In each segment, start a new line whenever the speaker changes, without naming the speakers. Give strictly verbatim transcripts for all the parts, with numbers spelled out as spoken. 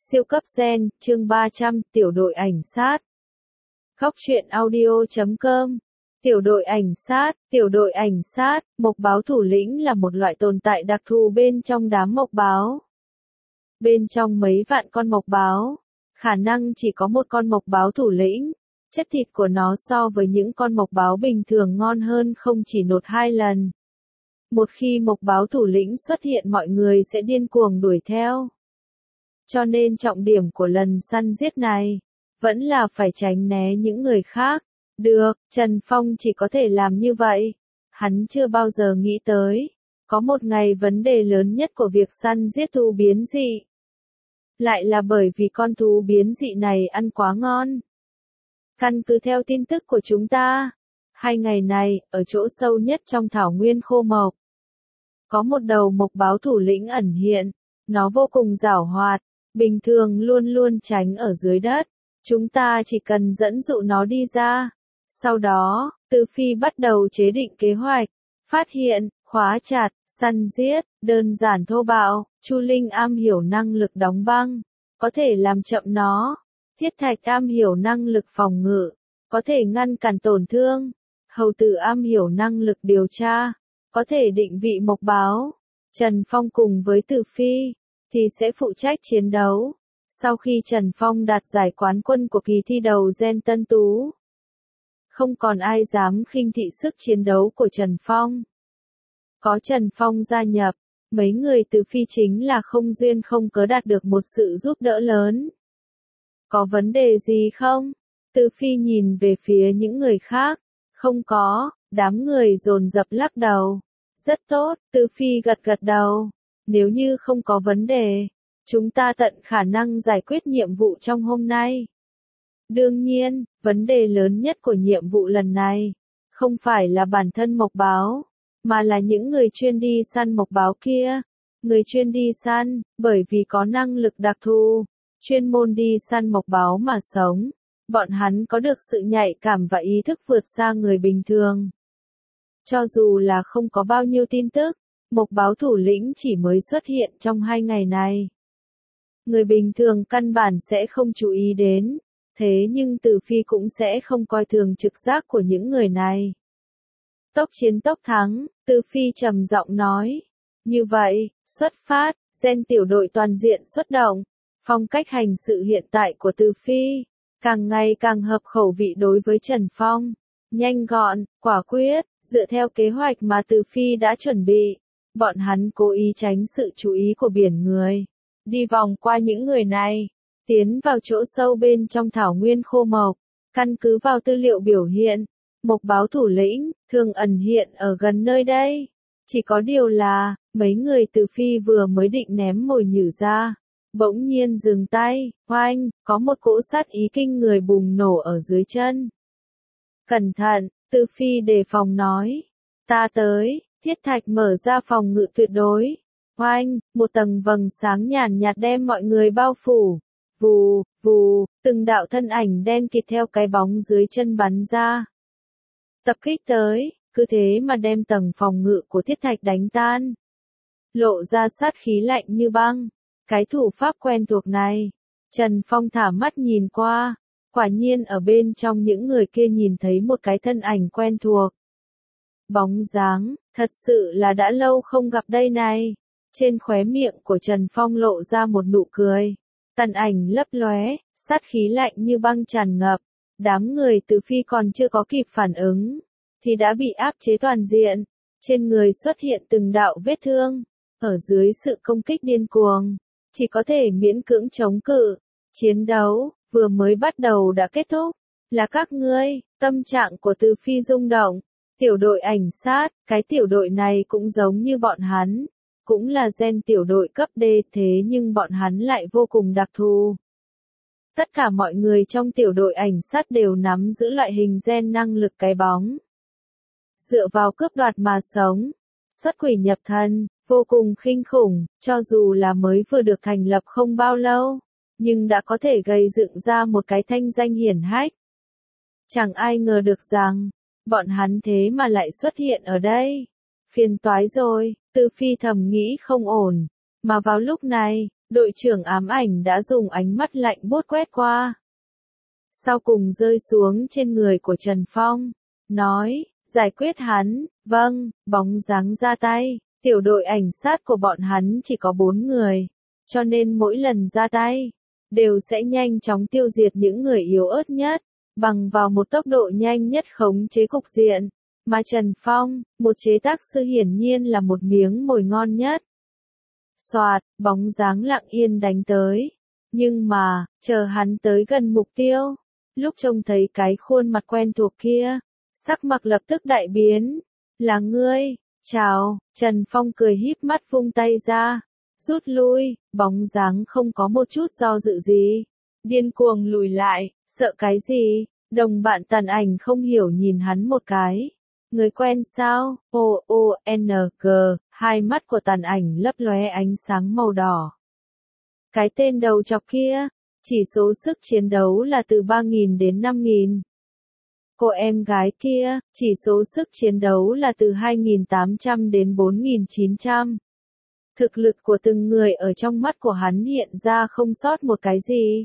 Siêu cấp gen, chương ba trăm, tiểu đội ảnh sát. Góc truyện audio chấm com. Tiểu đội ảnh sát, tiểu đội ảnh sát, mộc báo thủ lĩnh là một loại tồn tại đặc thù bên trong đám mộc báo. Bên trong mấy vạn con mộc báo, khả năng chỉ có một con mộc báo thủ lĩnh. Chất thịt của nó so với những con mộc báo bình thường ngon hơn không chỉ một hai lần. Một khi mộc báo thủ lĩnh xuất hiện mọi người sẽ điên cuồng đuổi theo. Cho nên trọng điểm của lần săn giết này, vẫn là phải tránh né những người khác. Được, Trần Phong chỉ có thể làm như vậy. Hắn chưa bao giờ nghĩ tới, có một ngày vấn đề lớn nhất của việc săn giết thú biến dị. Lại là bởi vì con thú biến dị này ăn quá ngon. Căn cứ theo tin tức của chúng ta, hai ngày này, ở chỗ sâu nhất trong thảo nguyên khô mộc, có một đầu mộc báo thủ lĩnh ẩn hiện, nó vô cùng giảo hoạt, bình thường luôn luôn tránh ở dưới đất, chúng ta chỉ cần dẫn dụ nó đi ra. Sau đó, Từ Phi bắt đầu chế định kế hoạch, phát hiện, khóa chặt, săn giết, đơn giản thô bạo, Chu Linh am hiểu năng lực đóng băng, có thể làm chậm nó. Thiết Thạch am hiểu năng lực phòng ngự, có thể ngăn cản tổn thương. Hầu Tử am hiểu năng lực điều tra, có thể định vị mộc báo. Trần Phong cùng với Từ Phi thì sẽ phụ trách chiến đấu. Sau khi Trần Phong đạt giải quán quân của kỳ thi đầu gen Tân Tú, không còn ai dám khinh thị sức chiến đấu của Trần Phong. Có Trần Phong gia nhập, mấy người Từ Phi chính là không duyên không cớ đạt được một sự giúp đỡ lớn. Có vấn đề gì không? Từ Phi nhìn về phía những người khác. Không có, đám người dồn dập lắc đầu. Rất tốt, Từ Phi gật gật đầu. Nếu như không có vấn đề, chúng ta tận khả năng giải quyết nhiệm vụ trong hôm nay. Đương nhiên, vấn đề lớn nhất của nhiệm vụ lần này, không phải là bản thân mộc báo, mà là những người chuyên đi săn mộc báo kia. Người chuyên đi săn, bởi vì có năng lực đặc thù, chuyên môn đi săn mộc báo mà sống. Bọn hắn có được sự nhạy cảm và ý thức vượt xa người bình thường. Cho dù là không có bao nhiêu tin tức, mộc báo thủ lĩnh chỉ mới xuất hiện trong hai ngày này. Người bình thường căn bản sẽ không chú ý đến, thế nhưng Từ Phi cũng sẽ không coi thường trực giác của những người này. Tốc chiến tốc thắng, Từ Phi trầm giọng nói. Như vậy, xuất phát, gen tiểu đội toàn diện xuất động. Phong cách hành sự hiện tại của Từ Phi, càng ngày càng hợp khẩu vị đối với Trần Phong. Nhanh gọn, quả quyết, dựa theo kế hoạch mà Từ Phi đã chuẩn bị. Bọn hắn cố ý tránh sự chú ý của biển người. Đi vòng qua những người này, tiến vào chỗ sâu bên trong thảo nguyên khô mộc. Căn cứ vào tư liệu biểu hiện, mộc báo thủ lĩnh thường ẩn hiện ở gần nơi đây. Chỉ có điều là, mấy người Từ Phi vừa mới định ném mồi nhử ra, bỗng nhiên dừng tay. Oanh, có một cỗ sát ý kinh người bùng nổ ở dưới chân. Cẩn thận, Từ Phi đề phòng nói. Ta tới. Thiết Thạch mở ra phòng ngự tuyệt đối. Oanh, một tầng vầng sáng nhàn nhạt đem mọi người bao phủ. Vù, vù, từng đạo thân ảnh đen kịt theo cái bóng dưới chân bắn ra. Tập kích tới, cứ thế mà đem tầng phòng ngự của Thiết Thạch đánh tan. Lộ ra sát khí lạnh như băng. Cái thủ pháp quen thuộc này. Trần Phong thả mắt nhìn qua. Quả nhiên ở bên trong những người kia nhìn thấy một cái thân ảnh quen thuộc. Bóng dáng, thật sự là đã lâu không gặp đây này. Trên khóe miệng của Trần Phong lộ ra một nụ cười. Tàn ảnh lấp lóe, sát khí lạnh như băng tràn ngập. Đám người Từ Phi còn chưa có kịp phản ứng, thì đã bị áp chế toàn diện. Trên người xuất hiện từng đạo vết thương. Ở dưới sự công kích điên cuồng, chỉ có thể miễn cưỡng chống cự. Chiến đấu, vừa mới bắt đầu đã kết thúc. Là các ngươi, tâm trạng của Từ Phi rung động. Tiểu đội ảnh sát, cái tiểu đội này cũng giống như bọn hắn. Cũng là gen tiểu đội cấp D, thế nhưng bọn hắn lại vô cùng đặc thù. Tất cả mọi người trong tiểu đội ảnh sát đều nắm giữ loại hình gen năng lực cái bóng. Dựa vào cướp đoạt mà sống. Xuất quỷ nhập thần, vô cùng kinh khủng, cho dù là mới vừa được thành lập không bao lâu, nhưng đã có thể gây dựng ra một cái thanh danh hiển hách. Chẳng ai ngờ được rằng, bọn hắn thế mà lại xuất hiện ở đây. Phiền toái rồi, Từ Phi thầm nghĩ không ổn. Mà vào lúc này, Đội trưởng ám ảnh đã dùng ánh mắt lạnh buốt quét qua. Sau cùng rơi xuống trên người của Trần Phong. Nói, giải quyết hắn, vâng, bóng dáng ra tay. Tiểu đội ảnh sát của bọn hắn chỉ có bốn người. Cho nên mỗi lần ra tay, đều sẽ nhanh chóng tiêu diệt những người yếu ớt nhất. Bằng vào một tốc độ nhanh nhất khống chế cục diện. Mà Trần Phong, một chế tác sư hiển nhiên là một miếng mồi ngon nhất. Soạt, bóng dáng lặng yên đánh tới. Nhưng mà, chờ hắn tới gần mục tiêu. Lúc trông thấy cái khuôn mặt quen thuộc kia, sắc mặt lập tức đại biến. Là ngươi, chào, Trần Phong cười híp mắt vung tay ra. Rút lui, bóng dáng không có một chút do dự gì. Điên cuồng lùi lại, sợ cái gì? Đồng bạn Tàn Ảnh không hiểu nhìn hắn một cái. Người quen sao? O O N G, hai mắt của Tàn Ảnh lấp lóe ánh sáng màu đỏ. Cái tên đầu chọc kia, chỉ số sức chiến đấu là từ ba nghìn đến năm nghìn. Cô em gái kia, chỉ số sức chiến đấu là từ hai nghìn tám trăm đến bốn nghìn chín trăm. Thực lực của từng người ở trong mắt của hắn hiện ra không sót một cái gì.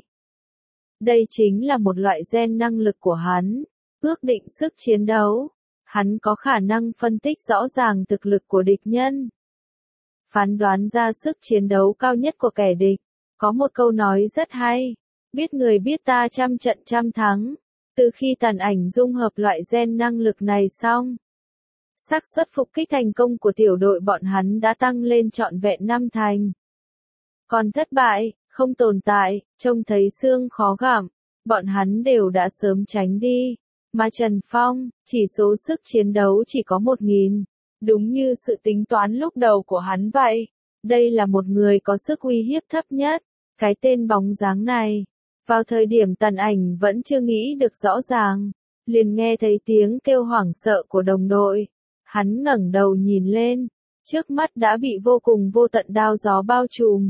Đây chính là một loại gen năng lực của hắn, ước định sức chiến đấu. Hắn có khả năng phân tích rõ ràng thực lực của địch nhân. Phán đoán ra sức chiến đấu cao nhất của kẻ địch. Có một câu nói rất hay. Biết người biết ta trăm trận trăm thắng. Từ khi Tàn Ảnh dung hợp loại gen năng lực này xong, xác suất phục kích thành công của tiểu đội bọn hắn đã tăng lên trọn vẹn năm thành. Còn thất bại, không tồn tại, trông thấy xương khó gặm, bọn hắn đều đã sớm tránh đi. Mà Trần Phong, chỉ số sức chiến đấu chỉ có một nghìn. Đúng như sự tính toán lúc đầu của hắn vậy. Đây là một người có sức uy hiếp thấp nhất. Cái tên bóng dáng này. Vào thời điểm Tàn Ảnh vẫn chưa nghĩ được rõ ràng. Liền nghe thấy tiếng kêu hoảng sợ của đồng đội. Hắn ngẩng đầu nhìn lên. Trước mắt đã bị vô cùng vô tận đao gió bao trùm.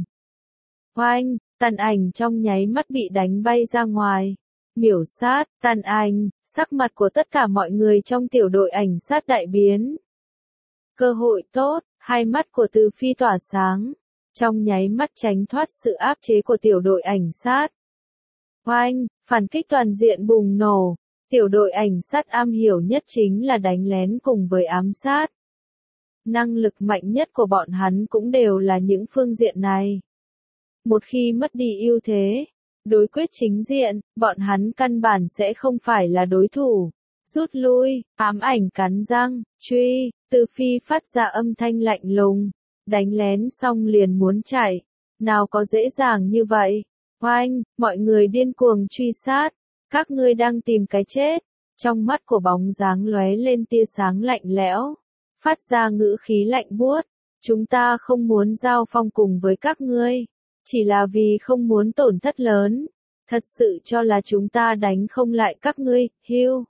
Oanh, Tàn Ảnh trong nháy mắt bị đánh bay ra ngoài. Miểu sát, Tàn Ảnh, sắc mặt của tất cả mọi người trong tiểu đội ảnh sát đại biến. Cơ hội tốt, hai mắt của Từ Phi tỏa sáng. Trong nháy mắt tránh thoát sự áp chế của tiểu đội ảnh sát. Oanh, phản kích toàn diện bùng nổ. Tiểu đội ảnh sát am hiểu nhất chính là đánh lén cùng với ám sát. Năng lực mạnh nhất của bọn hắn cũng đều là những phương diện này. Một khi mất đi ưu thế, đối quyết chính diện, bọn hắn căn bản sẽ không phải là đối thủ. Rút lui, ám ảnh cắn răng, truy, Từ Phi phát ra âm thanh lạnh lùng. Đánh lén xong liền muốn chạy. Nào có dễ dàng như vậy. Oanh, mọi người điên cuồng truy sát. Các ngươi đang tìm cái chết. Trong mắt của bóng dáng lóe lên tia sáng lạnh lẽo. Phát ra ngữ khí lạnh buốt. Chúng ta không muốn giao phong cùng với các ngươi. Chỉ là vì không muốn tổn thất lớn. Thật sự cho là chúng ta đánh không lại các ngươi, hiu.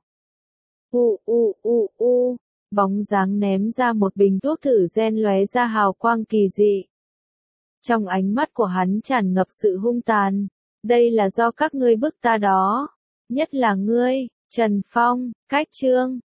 U u u u. Bóng dáng ném ra một bình thuốc thử gen lóe ra hào quang kỳ dị. Trong ánh mắt của hắn tràn ngập sự hung tàn. Đây là do các ngươi bức ta đó. Nhất là ngươi, Trần Phong, Cách Trương,